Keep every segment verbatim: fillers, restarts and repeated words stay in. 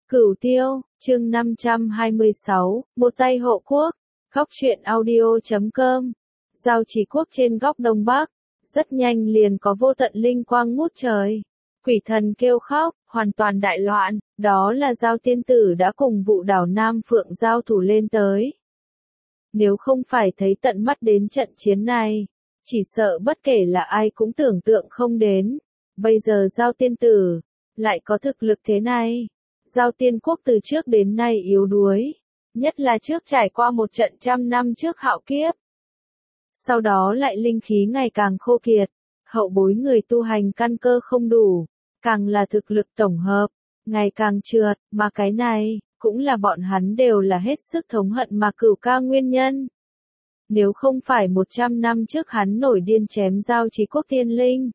Cửu Tiêu, chương năm trăm hai mươi sáu, một tay hộ quốc, góc truyện audio chấm com, Giao Chỉ Quốc trên góc Đông Bắc, rất nhanh liền có vô tận linh quang ngút trời. Quỷ thần kêu khóc, hoàn toàn đại loạn, đó là Giao tiên tử đã cùng Vụ Đảo Nam Phượng giao thủ lên tới. Nếu không phải thấy tận mắt đến trận chiến này, chỉ sợ bất kể là ai cũng tưởng tượng không đến. Bây giờ Giao tiên tử lại có thực lực thế này. Giao tiên quốc từ trước đến nay yếu đuối, nhất là trước trải qua một trận trăm năm trước hạo kiếp. Sau đó lại linh khí ngày càng khô kiệt, hậu bối người tu hành căn cơ không đủ, càng là thực lực tổng hợp, ngày càng trượt, mà cái này, cũng là bọn hắn đều là hết sức thống hận mà Cửu Ca nguyên nhân. Nếu không phải một trăm năm trước hắn nổi điên chém Giao Chỉ Quốc tiên linh.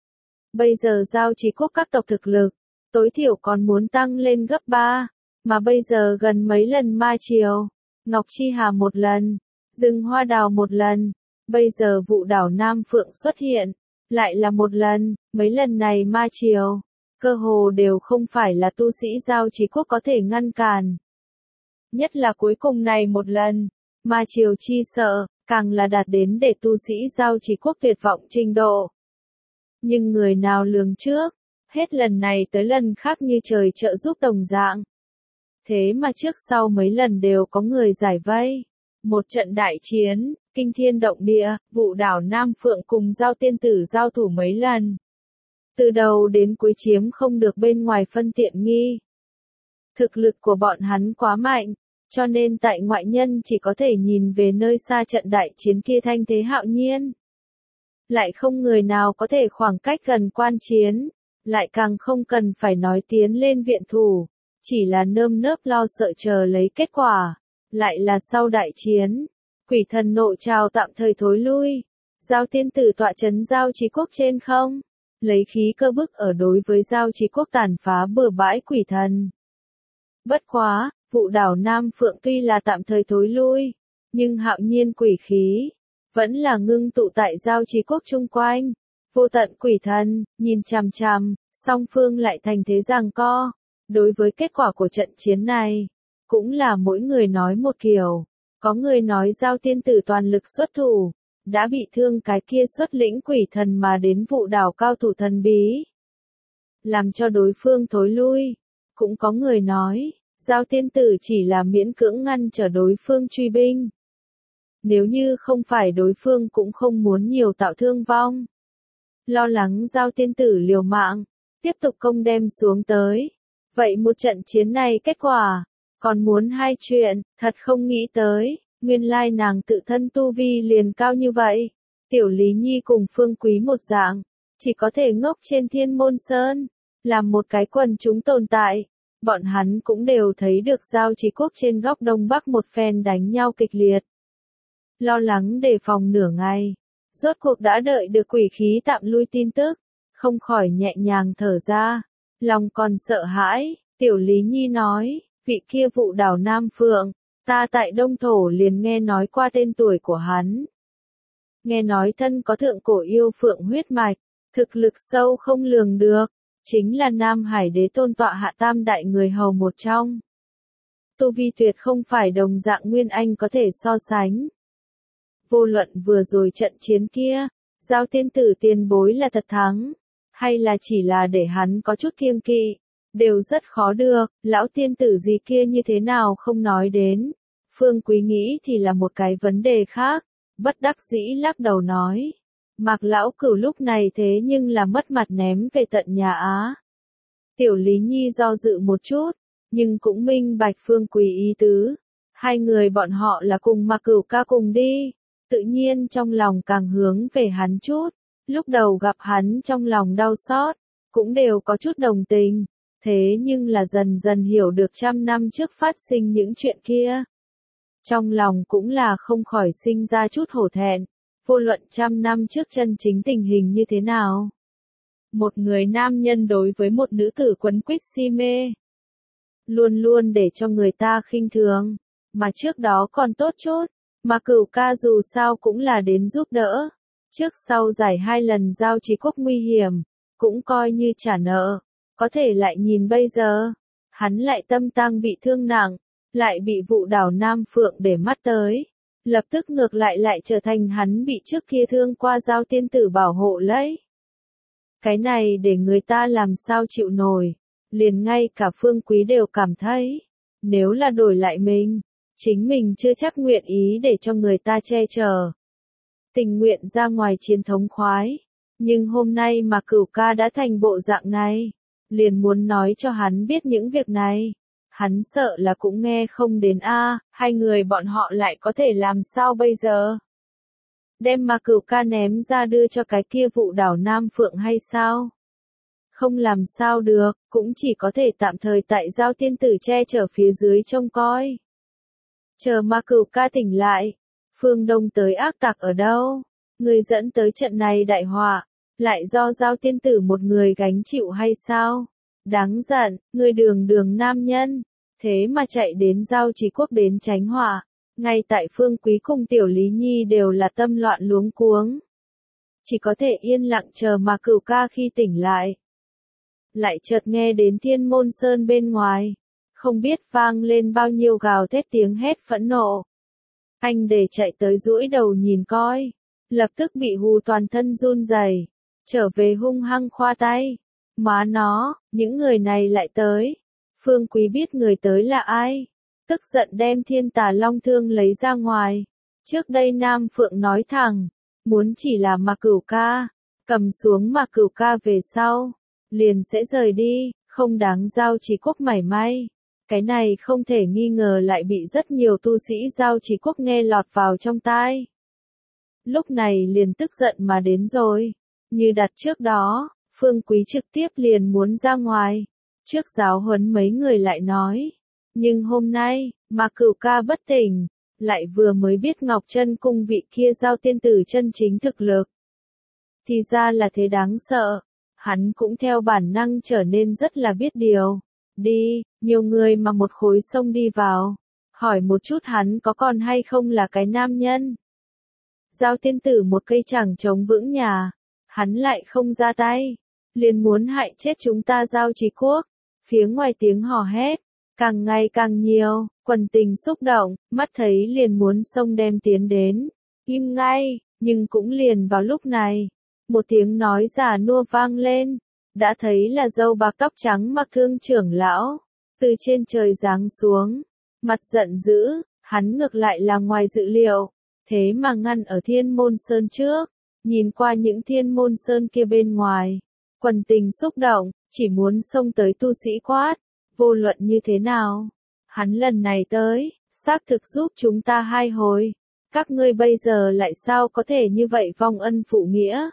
Bây giờ Giao Chỉ Quốc các tộc thực lực, tối thiểu còn muốn tăng lên gấp ba, mà bây giờ gần mấy lần ma triều, Ngọc Chi Hà một lần, Rừng Hoa Đào một lần, bây giờ Vụ Đảo Nam Phượng xuất hiện, lại là một lần, mấy lần này ma triều, cơ hồ đều không phải là tu sĩ Giao Chỉ Quốc có thể ngăn cản. Nhất là cuối cùng này một lần, ma triều chi sợ, càng là đạt đến để tu sĩ Giao Chỉ Quốc tuyệt vọng trình độ. Nhưng người nào lường trước, hết lần này tới lần khác như trời trợ giúp đồng dạng. Thế mà trước sau mấy lần đều có người giải vây. Một trận đại chiến, kinh thiên động địa, Vụ Đảo Nam Phượng cùng Giao tiên tử giao thủ mấy lần. Từ đầu đến cuối chiếm không được bên ngoài phân tiện nghi. Thực lực của bọn hắn quá mạnh, cho nên tại ngoại nhân chỉ có thể nhìn về nơi xa trận đại chiến kia thanh thế hạo nhiên. Lại không người nào có thể khoảng cách gần quan chiến. Lại càng không cần phải nói tiến lên viện thủ, chỉ là nơm nớp lo sợ chờ lấy kết quả, lại là sau đại chiến, quỷ thần nộ trào tạm thời thối lui, Giao tiên tử tọa trấn Giao Chỉ Quốc trên không, lấy khí cơ bức ở đối với Giao Chỉ Quốc tàn phá bừa bãi quỷ thần. Bất quá, Vụ Đảo Nam Phượng tuy là tạm thời thối lui, nhưng hạo nhiên quỷ khí, vẫn là ngưng tụ tại Giao Chỉ Quốc chung quanh. Vô tận quỷ thần, nhìn chằm chằm, song phương lại thành thế giằng co. Đối với kết quả của trận chiến này, cũng là mỗi người nói một kiểu. Có người nói Giao tiên tử toàn lực xuất thủ, đã bị thương cái kia xuất lĩnh quỷ thần mà đến Vụ Đảo cao thủ thần bí, làm cho đối phương thối lui. Cũng có người nói, Giao tiên tử chỉ là miễn cưỡng ngăn trở đối phương truy binh. Nếu như không phải đối phương cũng không muốn nhiều tạo thương vong. Lo lắng Giao tiên tử liều mạng, tiếp tục công đem xuống tới. Vậy một trận chiến này kết quả, còn muốn hai chuyện, thật không nghĩ tới, nguyên lai nàng tự thân tu vi liền cao như vậy. Tiểu Lý Nhi cùng Phương Quý một dạng, chỉ có thể ngốc trên Thiên Môn Sơn, làm một cái quần chúng tồn tại. Bọn hắn cũng đều thấy được Giao Chỉ Quốc trên góc Đông Bắc một phen đánh nhau kịch liệt. Lo lắng đề phòng nửa ngày. Rốt cuộc đã đợi được quỷ khí tạm lui tin tức, không khỏi nhẹ nhàng thở ra, lòng còn sợ hãi. Tiểu Lý Nhi nói, vị kia Vụ Đảo Nam Phượng, ta tại Đông Thổ liền nghe nói qua tên tuổi của hắn. Nghe nói thân có thượng cổ yêu phượng huyết mạch, thực lực sâu không lường được, chính là Nam Hải Đế tôn tọa hạ tam đại người hầu một trong. Tu vi tuyệt không phải đồng dạng Nguyên Anh có thể so sánh. Vô luận vừa rồi trận chiến kia, Giao tiên tử tiền bối là thật thắng, hay là chỉ là để hắn có chút kiêng kỵ, đều rất khó được. Lão tiên tử gì kia như thế nào không nói đến. Phương Quý nghĩ thì là một cái vấn đề khác, bất đắc dĩ lắc đầu nói. Mạc lão cửu lúc này thế nhưng là mất mặt ném về tận nhà Á. Tiểu Lý Nhi do dự một chút, nhưng cũng minh bạch Phương Quý ý tứ. Hai người bọn họ là cùng Mạc Cửu ca cùng đi. Tự nhiên trong lòng càng hướng về hắn chút, lúc đầu gặp hắn trong lòng đau xót, cũng đều có chút đồng tình, thế nhưng là dần dần hiểu được trăm năm trước phát sinh những chuyện kia. Trong lòng cũng là không khỏi sinh ra chút hổ thẹn, vô luận trăm năm trước chân chính tình hình như thế nào. Một người nam nhân đối với một nữ tử quấn quýt si mê, luôn luôn để cho người ta khinh thường, mà trước đó còn tốt chút. Mà Cửu ca dù sao cũng là đến giúp đỡ. Trước sau giải hai lần Giao Chỉ Quốc nguy hiểm, cũng coi như trả nợ. Có thể lại nhìn bây giờ, hắn lại tâm tang bị thương nặng, lại bị vụ đảo Nam Phượng để mắt tới. Lập tức ngược lại lại trở thành hắn bị trước kia thương qua Giao tiên tử bảo hộ lấy. Cái này để người ta làm sao chịu nổi, liền ngay cả Phương Quý đều cảm thấy, nếu là đổi lại mình, chính mình chưa chắc nguyện ý để cho người ta che chở. Tình nguyện ra ngoài chiến thống khoái, nhưng hôm nay mà Cửu ca đã thành bộ dạng này, liền muốn nói cho hắn biết những việc này. Hắn sợ là cũng nghe không đến a, hai người bọn họ lại có thể làm sao bây giờ? Đem mà Cửu ca ném ra đưa cho cái kia vụ đảo Nam Phượng hay sao? Không làm sao được, cũng chỉ có thể tạm thời tại Giao tiên tử che chở phía dưới trông coi. Chờ mà Cửu ca tỉnh lại, phương Đông tới ác tặc ở đâu? Người dẫn tới trận này đại họa, lại do Giao tiên tử một người gánh chịu hay sao? Đáng giận, người đường đường nam nhân, thế mà chạy đến Giao Chỉ Quốc đến tránh họa, ngay tại Phương Quý cùng Tiểu Lý Nhi đều là tâm loạn luống cuống. Chỉ có thể yên lặng chờ mà Cửu ca khi tỉnh lại. Lại chợt nghe đến Thiên Môn Sơn bên ngoài, không biết vang lên bao nhiêu gào thét tiếng hét phẫn nộ. Anh để chạy tới duỗi đầu nhìn coi, lập tức bị hù toàn thân run rẩy, trở về hung hăng khoa tay. Má nó, những người này lại tới. Phương Quý biết người tới là ai, tức giận đem Thiên Tà Long Thương lấy ra ngoài. Trước đây Nam Phượng nói thẳng, muốn chỉ là mà Cửu ca, cầm xuống mà Cửu ca về sau, liền sẽ rời đi, không đáng Giao Chỉ Quốc mảy may. Cái này không thể nghi ngờ lại bị rất nhiều tu sĩ Giao Chỉ Quốc nghe lọt vào trong tai. Lúc này liền tức giận mà đến rồi, như đặt trước đó, Phương Quý trực tiếp liền muốn ra ngoài, trước giáo huấn mấy người lại nói. Nhưng hôm nay, mà Cửu ca bất tỉnh, lại vừa mới biết Ngọc Chân Cung vị kia Giao tiên tử chân chính thực lực. Thì ra là thế đáng sợ, hắn cũng theo bản năng trở nên rất là biết điều. Đi, nhiều người mà một khối sông đi vào, hỏi một chút hắn có còn hay không là cái nam nhân. Giao tiên tử một cây chẳng chống vững nhà, hắn lại không ra tay, liền muốn hại chết chúng ta Giao Chỉ Quốc. Phía ngoài tiếng hò hét, càng ngày càng nhiều, quần tình xúc động, mắt thấy liền muốn xông đem tiến đến. Im ngay, nhưng cũng liền vào lúc này, một tiếng nói già nua vang lên. Đã thấy là râu bạc tóc trắng Mặc Thương trưởng lão, từ trên trời giáng xuống, mặt giận dữ, hắn ngược lại là ngoài dự liệu, thế mà ngăn ở Thiên Môn Sơn trước, nhìn qua những Thiên Môn Sơn kia bên ngoài, quần tình xúc động, chỉ muốn xông tới tu sĩ quát, vô luận như thế nào, hắn lần này tới, xác thực giúp chúng ta hai hồi, các ngươi bây giờ lại sao có thể như vậy vong ân phụ nghĩa.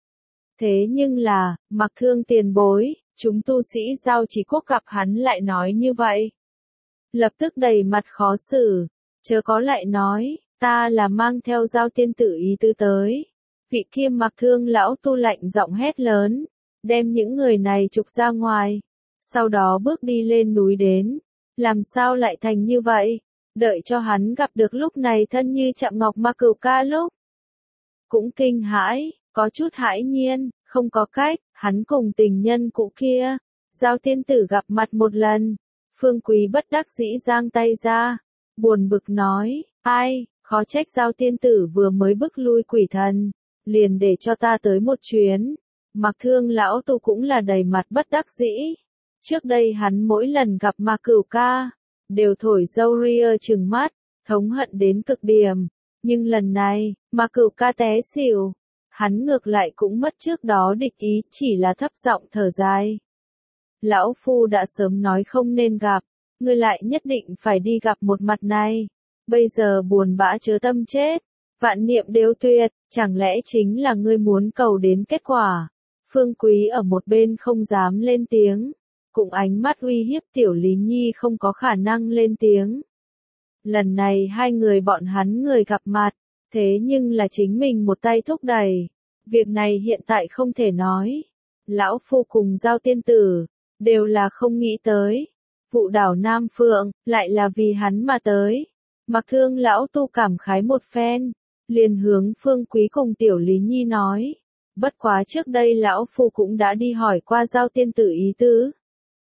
Thế nhưng là, Mặc Thương tiền bối, chúng tu sĩ Giao Chỉ Quốc gặp hắn lại nói như vậy. Lập tức đầy mặt khó xử, chớ có lại nói, ta là mang theo Giao tiên tử ý tứ tới. Vị kia Mặc Thương lão tu lạnh giọng hét lớn, đem những người này trục ra ngoài, sau đó bước đi lên núi đến. Làm sao lại thành như vậy? Đợi cho hắn gặp được lúc này thân như chạm ngọc mà Cửu ca lúc. Cũng kinh hãi. Có chút hãi nhiên, không có cách, hắn cùng tình nhân cũ kia, Giao tiên tử gặp mặt một lần. Phương Quý bất đắc dĩ giang tay ra, buồn bực nói, ai, khó trách Giao tiên tử vừa mới bức lui quỷ thần, liền để cho ta tới một chuyến. Mặc Thương lão tu cũng là đầy mặt bất đắc dĩ. Trước đây hắn mỗi lần gặp mà Cửu ca, đều thổi râu ria trừng mắt, thống hận đến cực điểm. Nhưng lần này, mà Cửu ca té xỉu. Hắn ngược lại cũng mất trước đó địch ý, chỉ là thấp giọng thở dài. Lão Phu đã sớm nói không nên gặp, ngươi lại nhất định phải đi gặp một mặt này. Bây giờ buồn bã chớ tâm chết, vạn niệm đều tuyệt, chẳng lẽ chính là ngươi muốn cầu đến kết quả. Phương Quý ở một bên không dám lên tiếng, cùng ánh mắt uy hiếp Tiểu Lý Nhi không có khả năng lên tiếng. Lần này hai người bọn hắn người gặp mặt. Thế nhưng là chính mình một tay thúc đẩy. Việc này hiện tại không thể nói. Lão Phu cùng Giao tiên tử, đều là không nghĩ tới. Vụ đảo Nam Phượng, lại là vì hắn mà tới. Mặc Thương lão tu cảm khái một phen, liền hướng Phương Quý cùng Tiểu Lý Nhi nói. Bất quá trước đây lão Phu cũng đã đi hỏi qua Giao tiên tử ý tứ.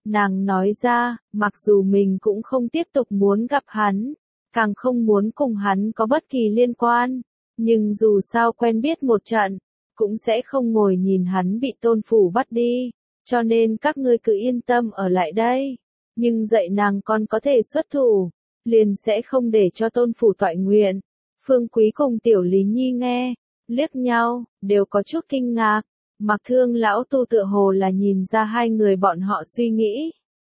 Nàng nói ra, mặc dù mình cũng không tiếp tục muốn gặp hắn, càng không muốn cùng hắn có bất kỳ liên quan, nhưng dù sao quen biết một trận, cũng sẽ không ngồi nhìn hắn bị Tôn phủ bắt đi, cho nên các ngươi cứ yên tâm ở lại đây. Nhưng dạy nàng còn có thể xuất thủ, liền sẽ không để cho Tôn phủ toại nguyện. Phương Quý cùng Tiểu Lý Nhi nghe, liếc nhau, đều có chút kinh ngạc. Mặc Thương lão tu tựa hồ là nhìn ra hai người bọn họ suy nghĩ.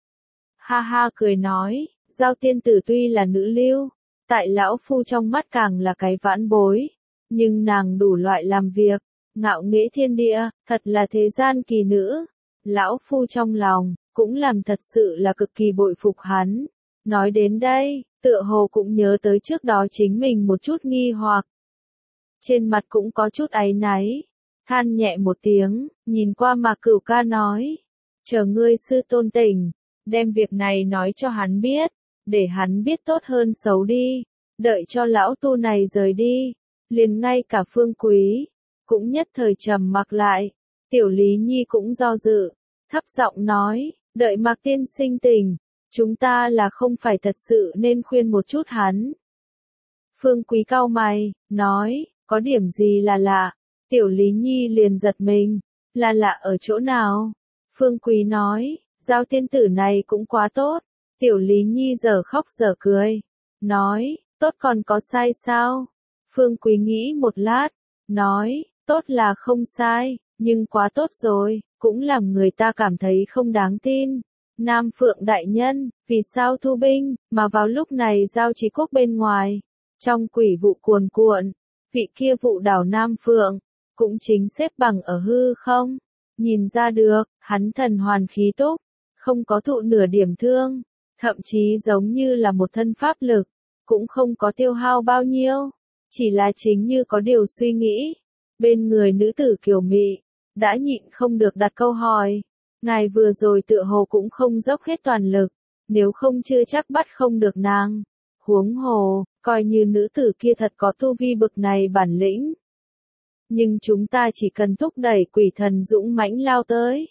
Ha ha cười nói, Giao tiên tử tuy là nữ lưu, tại lão phu trong mắt càng là cái vãn bối, nhưng nàng đủ loại làm việc, ngạo nghễ thiên địa, thật là thế gian kỳ nữ. Lão phu trong lòng, cũng làm thật sự là cực kỳ bội phục hắn. Nói đến đây, tựa hồ cũng nhớ tới trước đó chính mình một chút nghi hoặc. Trên mặt cũng có chút áy náy, than nhẹ một tiếng, nhìn qua Mạc Cửu ca nói, chờ ngươi sư tôn tỉnh, đem việc này nói cho hắn biết, để hắn biết tốt hơn xấu đi, đợi cho lão tu này rời đi, liền ngay cả Phương Quý, cũng nhất thời trầm mặc lại. Tiểu Lý Nhi cũng do dự, thấp giọng nói, đợi Mạc tiên sinh tỉnh, chúng ta là không phải thật sự nên khuyên một chút hắn. Phương Quý cau mày, nói, có điểm gì là lạ? Tiểu Lý Nhi liền giật mình, là lạ ở chỗ nào? Phương Quý nói, Giao tiên tử này cũng quá tốt. Tiểu Lý Nhi giờ khóc giờ cười, nói, tốt còn có sai sao? Phương Quý nghĩ một lát, nói, tốt là không sai, nhưng quá tốt rồi, cũng làm người ta cảm thấy không đáng tin. Nam Phượng đại nhân, vì sao thu binh, mà vào lúc này Giao Chỉ Quốc bên ngoài, trong quỷ vụ cuồn cuộn, vị kia vụ đảo Nam Phượng, cũng chính xếp bằng ở hư không? Nhìn ra được, hắn thần hoàn khí túc, không có thụ nửa điểm thương, thậm chí giống như là một thân pháp lực, cũng không có tiêu hao bao nhiêu, chỉ là chính như có điều suy nghĩ. Bên người nữ tử kiều mị, đã nhịn không được đặt câu hỏi, ngài vừa rồi tựa hồ cũng không dốc hết toàn lực, nếu không chưa chắc bắt không được nàng. Huống hồ, coi như nữ tử kia thật có tu vi bực này bản lĩnh. Nhưng chúng ta chỉ cần thúc đẩy quỷ thần dũng mãnh lao tới.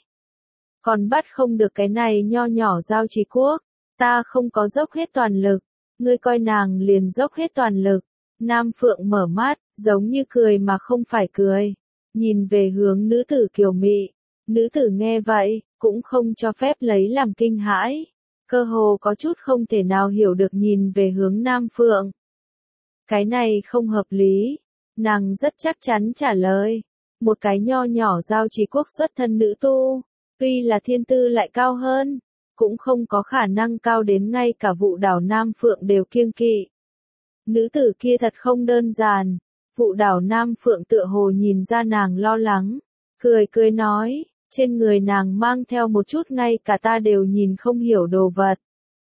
Còn bắt không được cái này nho nhỏ Giao Chỉ Quốc, ta không có dốc hết toàn lực, ngươi coi nàng liền dốc hết toàn lực. Nam Phượng mở mắt, giống như cười mà không phải cười, nhìn về hướng nữ tử kiều mị. Nữ tử nghe vậy, cũng không cho phép lấy làm kinh hãi, cơ hồ có chút không thể nào hiểu được nhìn về hướng Nam Phượng. Cái này không hợp lý, nàng rất chắc chắn trả lời, một cái nho nhỏ Giao Chỉ Quốc xuất thân nữ tu, tuy là thiên tư lại cao hơn, cũng không có khả năng cao đến ngay cả vụ đảo Nam Phượng đều kiêng kỵ. Nữ tử kia thật không đơn giản, vụ đảo Nam Phượng tựa hồ nhìn ra nàng lo lắng, cười cười nói, trên người nàng mang theo một chút ngay cả ta đều nhìn không hiểu đồ vật.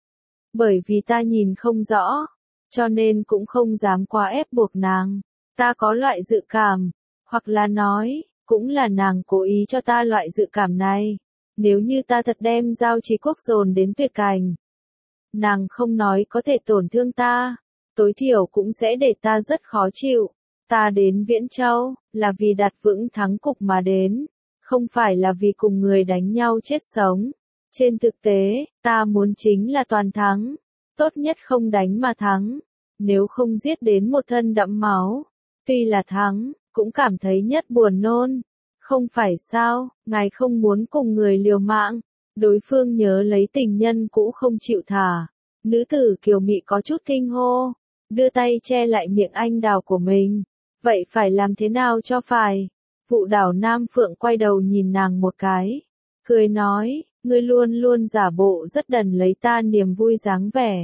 Bởi vì ta nhìn không rõ, cho nên cũng không dám quá ép buộc nàng, ta có loại dự cảm, hoặc là nói, cũng là nàng cố ý cho ta loại dự cảm này. Nếu như ta thật đem Giao Chỉ Quốc dồn đến tuyệt cảnh, nàng không nói có thể tổn thương ta, tối thiểu cũng sẽ để ta rất khó chịu. Ta đến Viễn Châu, là vì đặt vững thắng cục mà đến, không phải là vì cùng người đánh nhau chết sống. Trên thực tế, ta muốn chính là toàn thắng, tốt nhất không đánh mà thắng, nếu không giết đến một thân đẫm máu. Tuy là thắng, cũng cảm thấy nhất buồn nôn. Không phải sao, ngài không muốn cùng người liều mạng, đối phương nhớ lấy tình nhân cũ không chịu thả. Nữ tử kiều mị có chút kinh hô, đưa tay che lại miệng anh đào của mình. Vậy phải làm thế nào cho phải? Vụ đảo Nam Phượng quay đầu nhìn nàng một cái, cười nói, ngươi luôn luôn giả bộ rất đần lấy ta niềm vui dáng vẻ.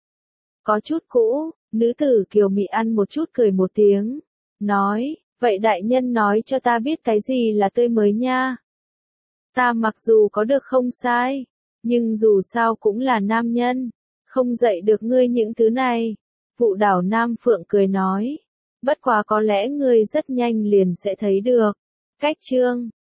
Có chút cũ, nữ tử kiều mị ăn một chút cười một tiếng, nói, vậy đại nhân nói cho ta biết cái gì là tươi mới nha. Ta mặc dù có được không sai, nhưng dù sao cũng là nam nhân, không dạy được ngươi những thứ này. Vụ đảo Nam Phượng cười nói, bất quá có lẽ ngươi rất nhanh liền sẽ thấy được. Cách chương